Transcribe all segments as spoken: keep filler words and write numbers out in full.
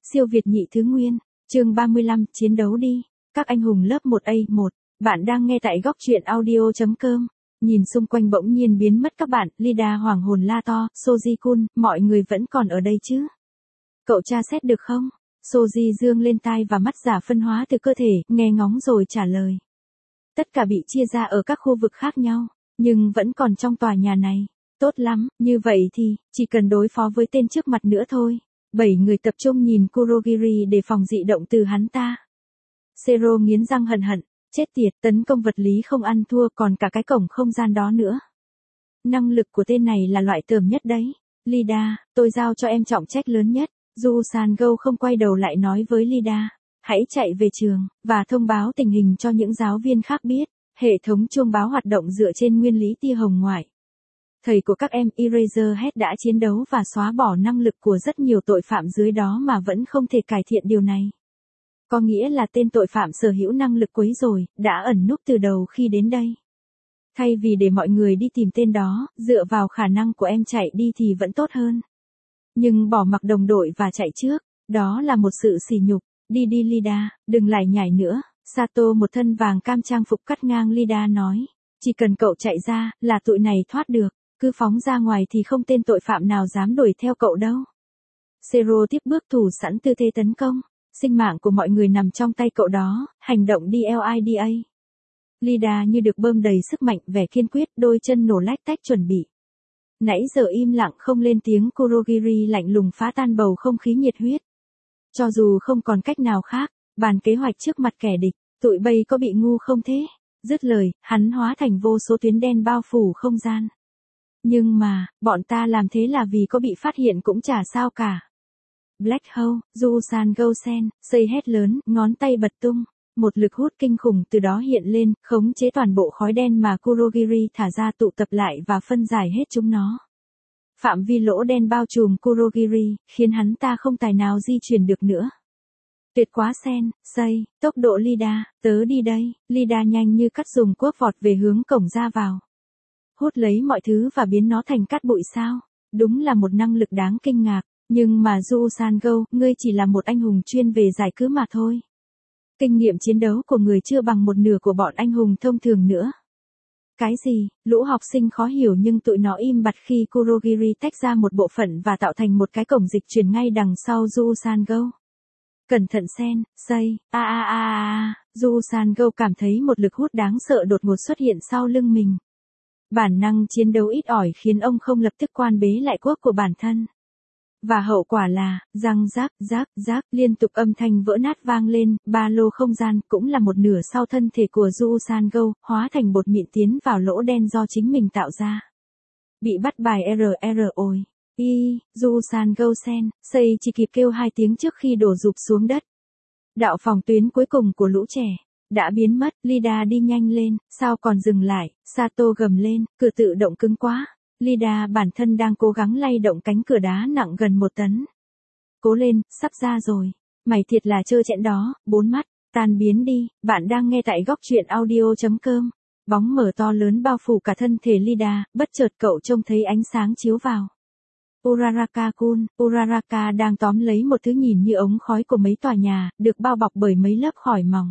Siêu Việt nhị thứ nguyên, chương ba mươi lăm, chiến đấu đi. Các anh hùng lớp một A một, bạn đang nghe tại góc truyện audio chấm com. Nhìn xung quanh bỗng nhiên biến mất các bạn, Lida hoảng hồn la to, Soji-kun, mọi người vẫn còn ở đây chứ? Cậu tra xét được không? Soji dương lên tai và mắt giả phân hóa từ cơ thể, nghe ngóng rồi trả lời. Tất cả bị chia ra ở các khu vực khác nhau, nhưng vẫn còn trong tòa nhà này. Tốt lắm, như vậy thì, chỉ cần đối phó với tên trước mặt nữa thôi. Bảy người tập trung nhìn Kurogiri để phòng dị động từ hắn ta. Zero nghiến răng hận hận, chết tiệt, tấn công vật lý không ăn thua còn cả cái cổng không gian đó nữa. Năng lực của tên này là loại tởm nhất đấy. Lida, tôi giao cho em trọng trách lớn nhất. Ju San-go không quay đầu lại nói với Lida, hãy chạy về trường, và thông báo tình hình cho những giáo viên khác biết. Hệ thống chuông báo hoạt động dựa trên nguyên lý tia hồng ngoại. Thầy của các em Eraserhead đã chiến đấu và xóa bỏ năng lực của rất nhiều tội phạm dưới đó mà vẫn không thể cải thiện điều này. Có nghĩa là tên tội phạm sở hữu năng lực quấy rối, đã ẩn núp từ đầu khi đến đây. Thay vì để mọi người đi tìm tên đó, dựa vào khả năng của em chạy đi thì vẫn tốt hơn. Nhưng bỏ mặc đồng đội và chạy trước, đó là một sự sỉ nhục. Đi đi Lida, đừng lại nhảy nữa. Sato một thân vàng cam trang phục cắt ngang Lida nói. Chỉ cần cậu chạy ra, là tụi này thoát được. Cứ phóng ra ngoài thì không tên tội phạm nào dám đuổi theo cậu đâu. Zero tiếp bước thủ sẵn tư thế tấn công. Sinh mạng của mọi người nằm trong tay cậu đó, hành động đi Lida. Lida như được bơm đầy sức mạnh, vẻ kiên quyết, đôi chân nổ lách tách chuẩn bị. Nãy giờ im lặng không lên tiếng Kurogiri lạnh lùng phá tan bầu không khí nhiệt huyết. Cho dù không còn cách nào khác, bàn kế hoạch trước mặt kẻ địch, tụi bay có bị ngu không thế? Dứt lời, hắn hóa thành vô số tuyến đen bao phủ không gian. Nhưng mà, bọn ta làm thế là vì có bị phát hiện cũng chả sao cả. Black Hole, Ju San-go sen, xây hét lớn, ngón tay bật tung. Một lực hút kinh khủng từ đó hiện lên, khống chế toàn bộ khói đen mà Kurogiri thả ra tụ tập lại và phân giải hết chúng nó. Phạm vi lỗ đen bao trùm Kurogiri, khiến hắn ta không tài nào di chuyển được nữa. Tuyệt quá sen, xây, tốc độ Lida, tớ đi đây. Lida nhanh như cắt dùng cuốc vọt về hướng cổng ra vào. Hút lấy mọi thứ và biến nó thành cát bụi sao. Đúng là một năng lực đáng kinh ngạc, nhưng mà Ju San-go, ngươi chỉ là một anh hùng chuyên về giải cứu mà thôi. Kinh nghiệm chiến đấu của người chưa bằng một nửa của bọn anh hùng thông thường nữa. Cái gì? Lũ học sinh khó hiểu nhưng tụi nó im bặt khi Kurogiri tách ra một bộ phận và tạo thành một cái cổng dịch chuyển ngay đằng sau Ju San-go. Cẩn thận sen, xây, a a a a, Ju San-go cảm thấy một lực hút đáng sợ đột ngột xuất hiện sau lưng mình. Bản năng chiến đấu ít ỏi khiến ông không lập tức quan bế lại cuốc của bản thân. Và hậu quả là, răng rác, rác, rác, liên tục âm thanh vỡ nát vang lên, ba lô không gian cũng là một nửa sau thân thể của Ju San-go, hóa thành bột mịn tiến vào lỗ đen do chính mình tạo ra. Bị bắt bài R R ôi. Y, Ju San-go sen, xây chỉ kịp kêu hai tiếng trước khi đổ rụp xuống đất. Đạo phòng tuyến cuối cùng của lũ trẻ đã biến mất, Lida đi nhanh lên, sao còn dừng lại, Sato gầm lên, cửa tự động cứng quá. Lida bản thân đang cố gắng lay động cánh cửa đá nặng gần một tấn. Cố lên, sắp ra rồi. Mày thiệt là trơ trẽn đó, bốn mắt, tan biến đi, bạn đang nghe tại góc truyện audio chấm com. Bóng mờ to lớn bao phủ cả thân thể Lida, bất chợt cậu trông thấy ánh sáng chiếu vào. Uraraka-kun, Uraraka đang tóm lấy một thứ nhìn như ống khói của mấy tòa nhà, được bao bọc bởi mấy lớp khỏi mỏng.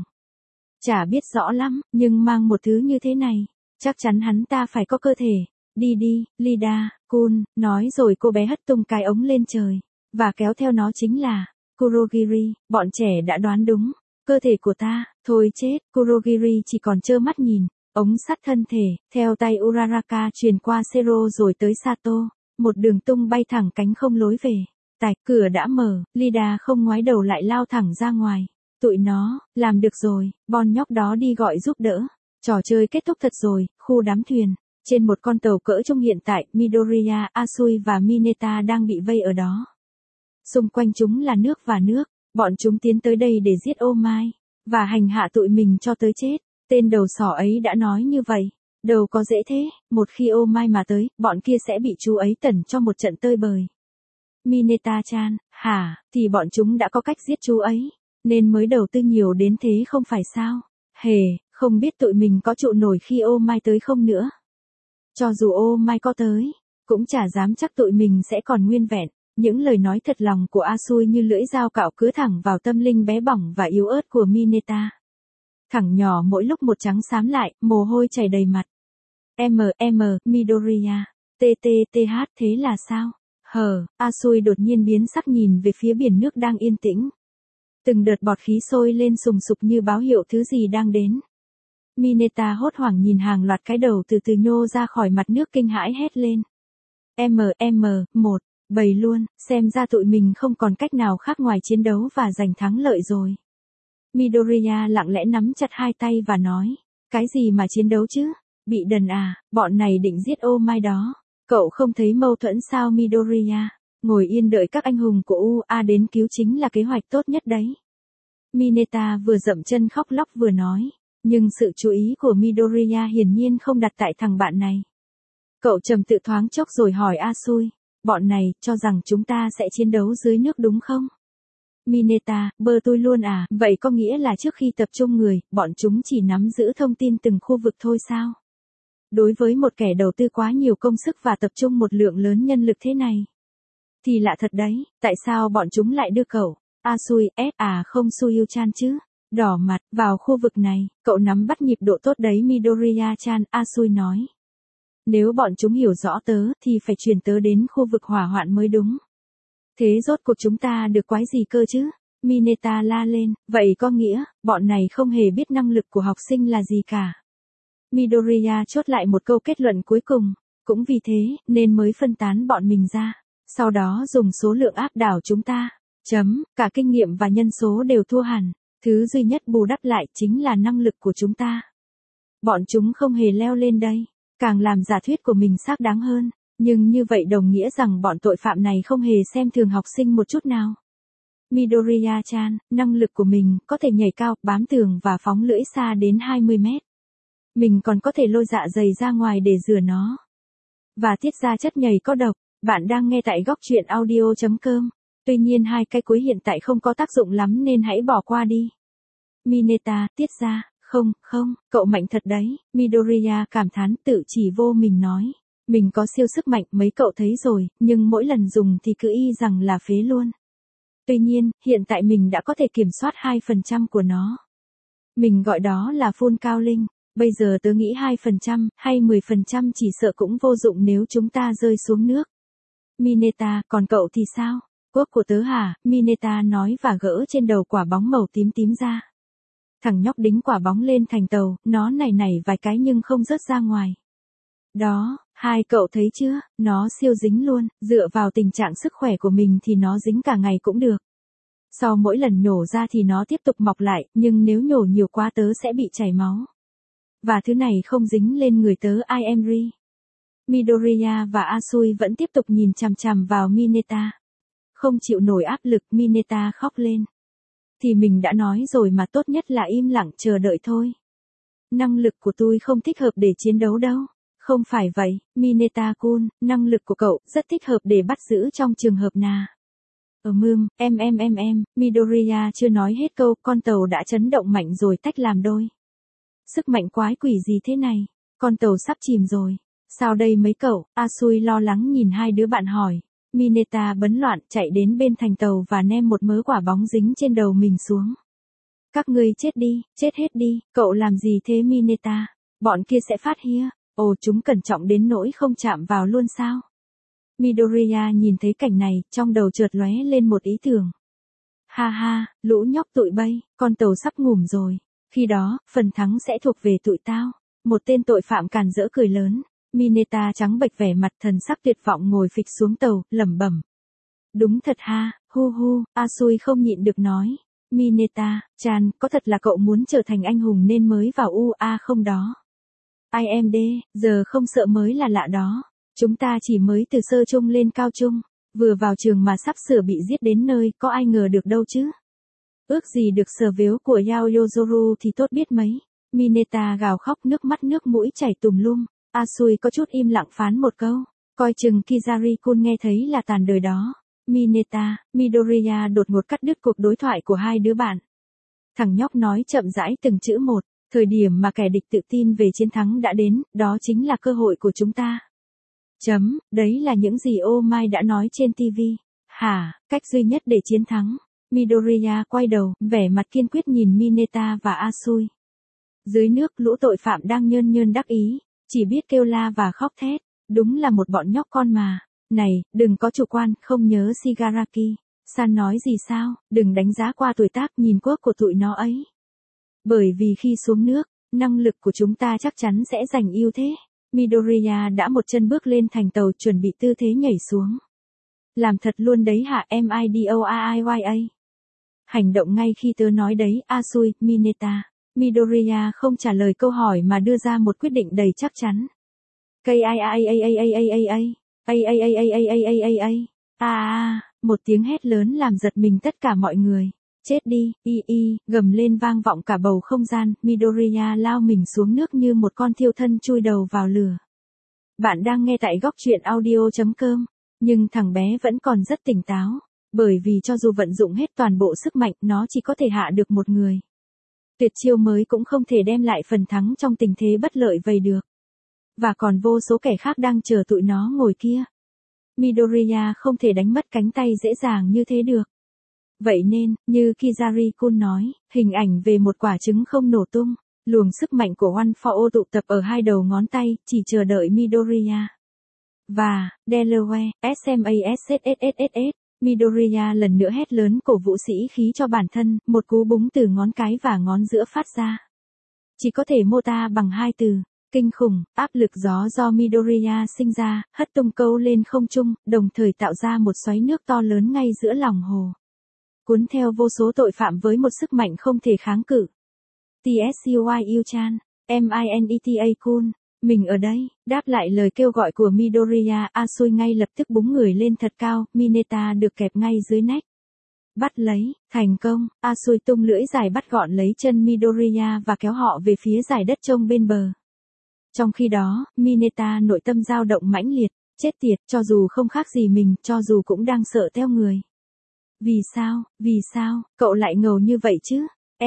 Chả biết rõ lắm, nhưng mang một thứ như thế này, chắc chắn hắn ta phải có cơ thể. Đi đi, Lida, Kun, nói rồi cô bé hất tung cái ống lên trời, và kéo theo nó chính là Kurogiri. Bọn trẻ đã đoán đúng, cơ thể của ta, thôi chết. Kurogiri chỉ còn trơ mắt nhìn, ống sắt thân thể, theo tay Uraraka truyền qua Zero rồi tới Sato, một đường tung bay thẳng cánh không lối về. Tạch, cửa đã mở, Lida không ngoái đầu lại lao thẳng ra ngoài. Tụi nó, làm được rồi, bọn nhóc đó đi gọi giúp đỡ. Trò chơi kết thúc thật rồi, khu đám thuyền. Trên một con tàu cỡ trung hiện tại, Midoriya, Asui và Mineta đang bị vây ở đó. Xung quanh chúng là nước và nước, bọn chúng tiến tới đây để giết Oh My, và hành hạ tụi mình cho tới chết. Tên đầu sỏ ấy đã nói như vậy. Đâu có dễ thế, một khi Oh My mà tới, bọn kia sẽ bị chú ấy tẩn cho một trận tơi bời. Mineta-chan, hả, thì bọn chúng đã có cách giết chú ấy, nên mới đầu tư nhiều đến thế không phải sao? Hề, không biết tụi mình có trụ nổi khi Oh My tới không nữa. Cho dù Oh My có tới, cũng chả dám chắc tụi mình sẽ còn nguyên vẹn. Những lời nói thật lòng của Asui như lưỡi dao cạo cứa thẳng vào tâm linh bé bỏng và yếu ớt của Mineta. Thẳng nhỏ mỗi lúc một trắng xám lại, mồ hôi chảy đầy mặt. M M Midoriya. T T T H thế là sao? Hờ, Asui đột nhiên biến sắc nhìn về phía biển nước đang yên tĩnh. Từng đợt bọt khí sôi lên sùng sục như báo hiệu thứ gì đang đến. Mineta hốt hoảng nhìn hàng loạt cái đầu từ từ nhô ra khỏi mặt nước kinh hãi hét lên. M M một, bầy luôn, xem ra tụi mình không còn cách nào khác ngoài chiến đấu và giành thắng lợi rồi. Midoriya lặng lẽ nắm chặt hai tay và nói, cái gì mà chiến đấu chứ? Bị đần à, bọn này định giết ô mai đó. Cậu không thấy mâu thuẫn sao Midoriya? Ngồi yên đợi các anh hùng của u a đến cứu chính là kế hoạch tốt nhất đấy. Mineta vừa dậm chân khóc lóc vừa nói, nhưng sự chú ý của Midoriya hiển nhiên không đặt tại thằng bạn này. Cậu trầm tự thoáng chốc rồi hỏi Asui, bọn này cho rằng chúng ta sẽ chiến đấu dưới nước đúng không? Mineta, bơ tôi luôn à, vậy có nghĩa là trước khi tập trung người, bọn chúng chỉ nắm giữ thông tin từng khu vực thôi sao? Đối với một kẻ đầu tư quá nhiều công sức và tập trung một lượng lớn nhân lực thế này. Thì lạ thật đấy, tại sao bọn chúng lại đưa cậu, Asui, S à không Suyu-chan chứ? Đỏ mặt, vào khu vực này, cậu nắm bắt nhịp độ tốt đấy Midoriya-chan, Asui nói. Nếu bọn chúng hiểu rõ tớ thì phải chuyển tớ đến khu vực hỏa hoạn mới đúng. Thế rốt cuộc chúng ta được quái gì cơ chứ? Mineta la lên, vậy có nghĩa, bọn này không hề biết năng lực của học sinh là gì cả. Midoriya chốt lại một câu kết luận cuối cùng, cũng vì thế, nên mới phân tán bọn mình ra. Sau đó dùng số lượng áp đảo chúng ta. Chấm, cả kinh nghiệm và nhân số đều thua hẳn. Thứ duy nhất bù đắp lại chính là năng lực của chúng ta. Bọn chúng không hề leo lên đây. Càng làm giả thuyết của mình xác đáng hơn. Nhưng như vậy đồng nghĩa rằng bọn tội phạm này không hề xem thường học sinh một chút nào. Midoriya-chan, năng lực của mình có thể nhảy cao, bám tường và phóng lưỡi xa đến hai mươi mét. Mình còn có thể lôi dạ dày ra ngoài để rửa nó. Và tiết ra chất nhầy có độc. Bạn đang nghe tại góc truyện audio chấm com. Tuy nhiên hai cái cuối hiện tại không có tác dụng lắm nên hãy bỏ qua đi. Mineta, tiết ra, không, không, cậu mạnh thật đấy. Midoriya cảm thán tự chỉ vô mình nói. Mình có siêu sức mạnh mấy cậu thấy rồi, nhưng mỗi lần dùng thì cứ y rằng là phế luôn. Tuy nhiên, hiện tại mình đã có thể kiểm soát hai phần trăm của nó. Mình gọi đó là full cao linh. Bây giờ tớ nghĩ hai phần trăm hay mười phần trăm chỉ sợ cũng vô dụng nếu chúng ta rơi xuống nước. Mineta, còn cậu thì sao? Quốc của tớ hả? Mineta nói và gỡ trên đầu quả bóng màu tím tím ra. Thằng nhóc đính quả bóng lên thành tàu, nó nảy nảy vài cái nhưng không rớt ra ngoài. Đó, hai cậu thấy chưa, nó siêu dính luôn, dựa vào tình trạng sức khỏe của mình thì nó dính cả ngày cũng được. Sau mỗi lần nhổ ra thì nó tiếp tục mọc lại, nhưng nếu nhổ nhiều quá tớ sẽ bị chảy máu. Và thứ này không dính lên người tớ I am Ri. Midoriya và Asui vẫn tiếp tục nhìn chằm chằm vào Mineta. Không chịu nổi áp lực, Mineta khóc lên. Thì mình đã nói rồi mà, tốt nhất là im lặng chờ đợi thôi. Năng lực của tôi không thích hợp để chiến đấu đâu. Không phải vậy, Mineta-kun, năng lực của cậu rất thích hợp để bắt giữ trong trường hợp nà. Ở mưm, em em em em, Midoriya chưa nói hết câu, con tàu đã chấn động mạnh rồi tách làm đôi. Sức mạnh quái quỷ gì thế này? Con tàu sắp chìm rồi. Sao đây mấy cậu? Asui lo lắng nhìn hai đứa bạn hỏi. Mineta bấn loạn chạy đến bên thành tàu và ném một mớ quả bóng dính trên đầu mình xuống. Các ngươi chết đi, chết hết đi, cậu làm gì thế Mineta? Bọn kia sẽ phát hia. Ồ, chúng cẩn trọng đến nỗi không chạm vào luôn sao? Midoriya nhìn thấy cảnh này, trong đầu chợt lóe lên một ý tưởng. Ha ha, lũ nhóc tụi bay, con tàu sắp ngủm rồi. Khi đó, phần thắng sẽ thuộc về tụi tao. Một tên tội phạm càn rỡ cười lớn. Mineta trắng bệch vẻ mặt thần sắc tuyệt vọng ngồi phịch xuống tàu, lẩm bẩm. Đúng thật ha, hu hu, Asui không nhịn được nói. Mineta, Chan, có thật là cậu muốn trở thành anh hùng nên mới vào u a không đó? I am D, giờ không sợ mới là lạ đó. Chúng ta chỉ mới từ sơ trung lên cao trung, vừa vào trường mà sắp sửa bị giết đến nơi, có ai ngờ được đâu chứ. Ước gì được sờ vếu của Yao Yozoru thì tốt biết mấy. Mineta gào khóc nước mắt nước mũi chảy tùm lum. Asui có chút im lặng phán một câu. Coi chừng Kizari-kun nghe thấy là tàn đời đó. Mineta, Midoriya đột ngột cắt đứt cuộc đối thoại của hai đứa bạn. Thằng nhóc nói chậm rãi từng chữ một. Thời điểm mà kẻ địch tự tin về chiến thắng đã đến, đó chính là cơ hội của chúng ta. Chấm, đấy là những gì Oh My đã nói trên ti vi. Hả, cách duy nhất để chiến thắng. Midoriya quay đầu, vẻ mặt kiên quyết nhìn Mineta và Asui. Dưới nước lũ tội phạm đang nhơn nhơn đắc ý, chỉ biết kêu la và khóc thét. Đúng là một bọn nhóc con mà. Này, đừng có chủ quan, không nhớ Shigaraki. San nói gì sao, đừng đánh giá qua tuổi tác nhìn quốc của tụi nó ấy. Bởi vì khi xuống nước, năng lực của chúng ta chắc chắn sẽ giành ưu thế. Midoriya đã một chân bước lên thành tàu chuẩn bị tư thế nhảy xuống. Làm thật luôn đấy hả Midoiya? Hành động ngay khi tớ nói đấy Asui, Mineta. Midoriya không trả lời câu hỏi mà đưa ra một quyết định đầy chắc chắn. Cây ai ai ai ai ai ai ai ai ai ai ai ai ai ai ai ai ai à một tiếng hét lớn làm giật mình tất cả mọi người. Chết đi, y y, gầm lên vang vọng cả bầu không gian, Midoriya lao mình xuống nước như một con thiêu thân chui đầu vào lửa. Bạn đang nghe tại góc truyện audio chấm com, nhưng thằng bé vẫn còn rất tỉnh táo, bởi vì cho dù vận dụng hết toàn bộ sức mạnh, nó chỉ có thể hạ được một người. Tuyệt chiêu mới cũng không thể đem lại phần thắng trong tình thế bất lợi vậy được. Và còn vô số kẻ khác đang chờ tụi nó ngồi kia. Midoriya không thể đánh mất cánh tay dễ dàng như thế được. Vậy nên, như Kizari-kun nói, hình ảnh về một quả trứng không nổ tung, luồng sức mạnh của One for All tụ tập ở hai đầu ngón tay, chỉ chờ đợi Midoriya. Và, Delaware, SMASSSSS, Midoriya lần nữa hét lớn cổ vũ sĩ khí cho bản thân, một cú búng từ ngón cái và ngón giữa phát ra. Chỉ có thể mô tả bằng hai từ. Kinh khủng, áp lực gió do Midoriya sinh ra, hất tung câu lên không trung, đồng thời tạo ra một xoáy nước to lớn ngay giữa lòng hồ. Cuốn theo vô số tội phạm với một sức mạnh không thể kháng cự. Tsuyu Yu-chan, Mineta-kun, mình ở đây, đáp lại lời kêu gọi của Midoriya, Asui ngay lập tức búng người lên thật cao, Mineta được kẹp ngay dưới nách. Bắt lấy, thành công, Asui tung lưỡi dài bắt gọn lấy chân Midoriya và kéo họ về phía dải đất trông bên bờ. Trong khi đó, Mineta nội tâm dao động mãnh liệt, chết tiệt, cho dù không khác gì mình, cho dù cũng đang sợ theo người. Vì sao, vì sao, cậu lại ngầu như vậy chứ?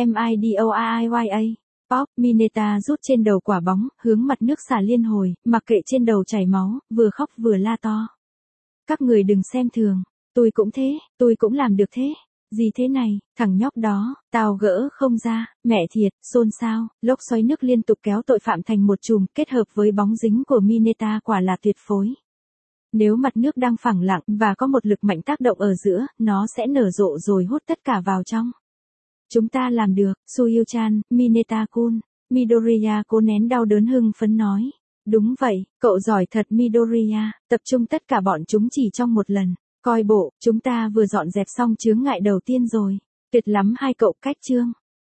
Midoiya. Pop, Mineta rút trên đầu quả bóng, hướng mặt nước xả liên hồi, mặc kệ trên đầu chảy máu, vừa khóc vừa la to. Các người đừng xem thường, tôi cũng thế, tôi cũng làm được thế. Gì thế này, thằng nhóc đó, tao gỡ không ra, mẹ thiệt, xôn xao, lốc xoáy nước liên tục kéo tội phạm thành một chùm, kết hợp với bóng dính của Mineta quả là tuyệt phối. Nếu mặt nước đang phẳng lặng và có một lực mạnh tác động ở giữa, nó sẽ nở rộ rồi hút tất cả vào trong. Chúng ta làm được, Suyuchan, Mineta-kun. Midoriya cố nén đau đớn hưng phấn nói. Đúng vậy, cậu giỏi thật Midoriya, tập trung tất cả bọn chúng chỉ trong một lần. Coi bộ, chúng ta vừa dọn dẹp xong chướng ngại đầu tiên rồi. Tuyệt lắm hai cậu, cách chương.